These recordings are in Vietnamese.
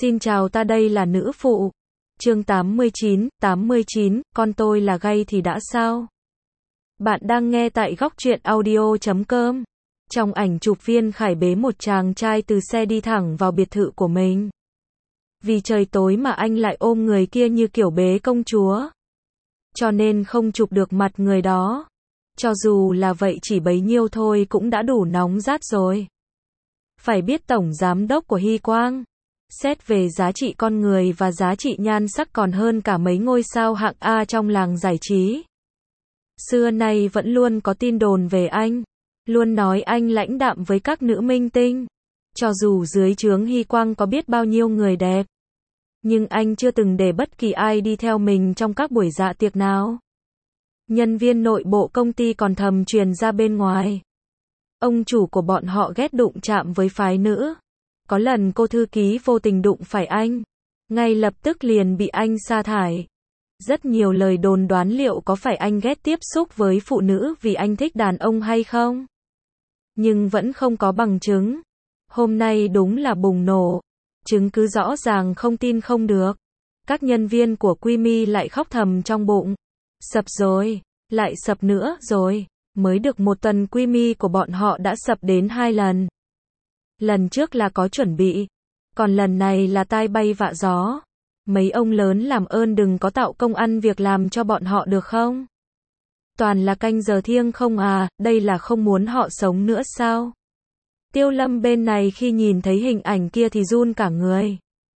Xin chào, ta đây là nữ phụ. Chương 89, con tôi là gay thì đã sao? Bạn đang nghe tại góc truyện audio.com. Trong ảnh chụp, Viên Khải bế một chàng trai từ xe đi thẳng vào biệt thự của mình. Vì trời tối mà anh lại ôm người kia như kiểu bế công chúa, cho nên không chụp được mặt người đó. Cho dù là vậy, chỉ bấy nhiêu thôi cũng đã đủ nóng rát rồi. Phải biết tổng giám đốc của Hy Quang, xét về giá trị con người và giá trị nhan sắc còn hơn cả mấy ngôi sao hạng A trong làng giải trí. Xưa nay vẫn luôn có tin đồn về anh, luôn nói anh lãnh đạm với các nữ minh tinh. Cho dù dưới trướng Hy Quang có biết bao nhiêu người đẹp, nhưng anh chưa từng để bất kỳ ai đi theo mình trong các buổi dạ tiệc nào. Nhân viên nội bộ công ty còn thầm truyền ra bên ngoài, ông chủ của bọn họ ghét đụng chạm với phái nữ. Có lần cô thư ký vô tình đụng phải anh, ngay lập tức liền bị anh sa thải. Rất nhiều lời đồn đoán liệu có phải anh ghét tiếp xúc với phụ nữ vì anh thích đàn ông hay không? Nhưng vẫn không có bằng chứng. Hôm nay đúng là bùng nổ. Chứng cứ rõ ràng, không tin không được. Các nhân viên của Quy lại khóc thầm trong bụng. Sập rồi, lại sập nữa rồi. Mới được một tuần Quy của bọn họ đã sập đến 2 lần. Lần trước là có chuẩn bị, còn lần này là tai bay vạ gió. Mấy ông lớn làm ơn đừng có tạo công ăn việc làm cho bọn họ được không? Toàn là canh giờ thiêng không à, đây là không muốn họ sống nữa sao? Tiêu Lâm bên này khi nhìn thấy hình ảnh kia thì run cả người.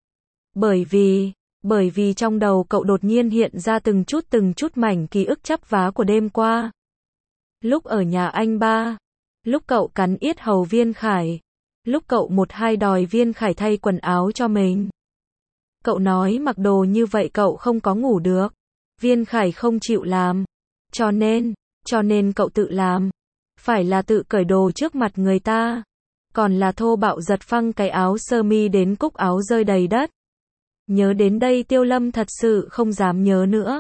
Bởi vì trong đầu cậu đột nhiên hiện ra từng chút mảnh ký ức chắp vá của đêm qua. Lúc ở nhà anh ba, lúc cậu cắn yết hầu Viên Khải, lúc cậu một hai đòi Viên Khải thay quần áo cho mình. Cậu nói mặc đồ như vậy cậu không có ngủ được. Viên Khải không chịu làm. Cho nên cậu tự làm. Phải là tự cởi đồ trước mặt người ta. Còn là thô bạo giật phăng cái áo sơ mi đến cúc áo rơi đầy đất. Nhớ đến đây Tiêu Lâm thật sự không dám nhớ nữa.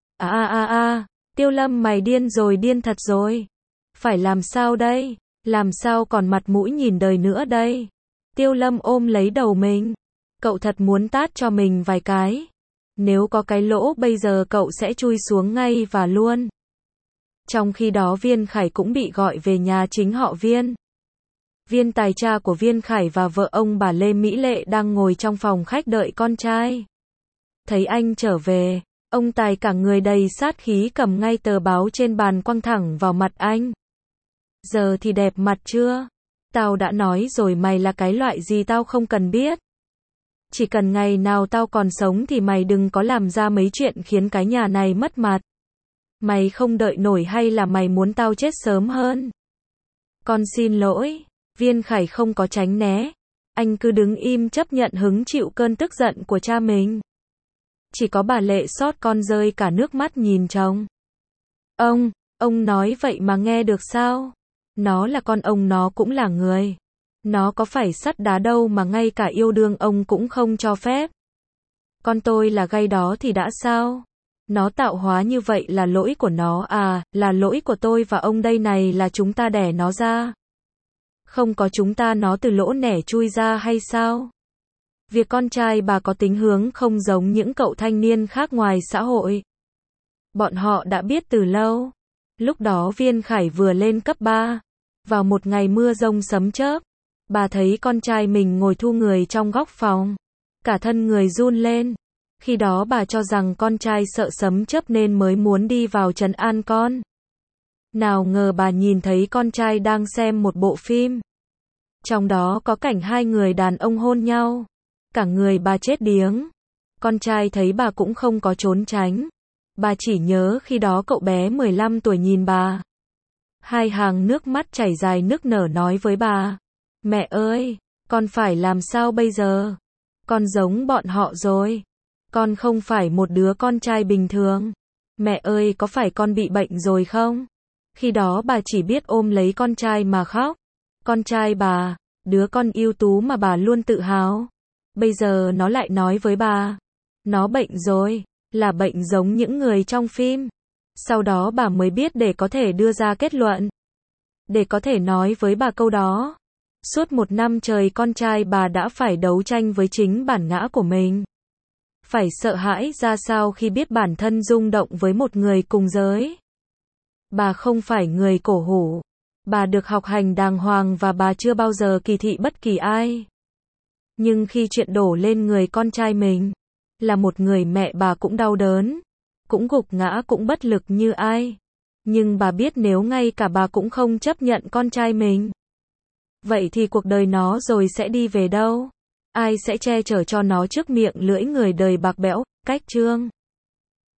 Tiêu Lâm mày điên thật rồi. Phải làm sao đây? Làm sao còn mặt mũi nhìn đời nữa đây? Tiêu Lâm ôm lấy đầu mình. Cậu thật muốn tát cho mình vài cái. Nếu có cái lỗ bây giờ cậu sẽ chui xuống ngay và luôn. Trong khi đó Viên Khải cũng bị gọi về nhà chính họ Viên. Viên Tài, cha của Viên Khải, và vợ ông bà Lê Mỹ Lệ đang ngồi trong phòng khách đợi con trai. Thấy anh trở về, ông Tài cả người đầy sát khí cầm ngay tờ báo trên bàn quăng thẳng vào mặt anh. Giờ thì đẹp mặt chưa? Tao đã nói rồi, mày là cái loại gì tao không cần biết. Chỉ cần ngày nào tao còn sống thì mày đừng có làm ra mấy chuyện khiến cái nhà này mất mặt. Mày không đợi nổi hay là mày muốn tao chết sớm hơn? Con xin lỗi. Viên Khải không có tránh né. Anh cứ đứng im chấp nhận hứng chịu cơn tức giận của cha mình. Chỉ có bà Lệ xót con rơi cả nước mắt nhìn chồng. Ông nói vậy mà nghe được sao? Nó là con ông, nó cũng là người. Nó có phải sắt đá đâu mà ngay cả yêu đương ông cũng không cho phép. Con tôi là gay đó thì đã sao? Nó tạo hóa như vậy là lỗi của nó à? Là lỗi của tôi và ông đây này, là chúng ta đẻ nó ra. Không có chúng ta nó từ lỗ nẻ chui ra hay sao? Việc con trai bà có tính hướng không giống những cậu thanh niên khác ngoài xã hội. Bọn họ đã biết từ lâu. Lúc đó Viên Khải vừa lên cấp 3. Vào một ngày mưa giông sấm chớp, bà thấy con trai mình ngồi thu người trong góc phòng. Cả thân người run lên. Khi đó bà cho rằng con trai sợ sấm chớp nên mới muốn đi vào trấn an con. Nào ngờ bà nhìn thấy con trai đang xem một bộ phim. Trong đó có cảnh hai người đàn ông hôn nhau. Cả người bà chết điếng. Con trai thấy bà cũng không có trốn tránh. Bà chỉ nhớ khi đó cậu bé 15 tuổi nhìn bà. Hai hàng nước mắt chảy dài nức nở nói với bà. Mẹ ơi, con phải làm sao bây giờ? Con giống bọn họ rồi. Con không phải một đứa con trai bình thường. Mẹ ơi, có phải con bị bệnh rồi không? Khi đó bà chỉ biết ôm lấy con trai mà khóc. Con trai bà, đứa con ưu tú mà bà luôn tự hào. Bây giờ nó lại nói với bà. Nó bệnh rồi, là bệnh giống những người trong phim. Sau đó bà mới biết để có thể đưa ra kết luận. Để có thể nói với bà câu đó. Suốt 1 năm trời con trai bà đã phải đấu tranh với chính bản ngã của mình. Phải sợ hãi ra sao khi biết bản thân rung động với một người cùng giới. Bà không phải người cổ hủ. Bà được học hành đàng hoàng và bà chưa bao giờ kỳ thị bất kỳ ai. Nhưng khi chuyện đổ lên người con trai mình, là một người mẹ, bà cũng đau đớn, cũng gục ngã, cũng bất lực như ai. Nhưng bà biết nếu ngay cả bà cũng không chấp nhận con trai mình, vậy thì cuộc đời nó rồi sẽ đi về đâu? Ai sẽ che chở cho nó trước miệng lưỡi người đời bạc bẽo, cách chương.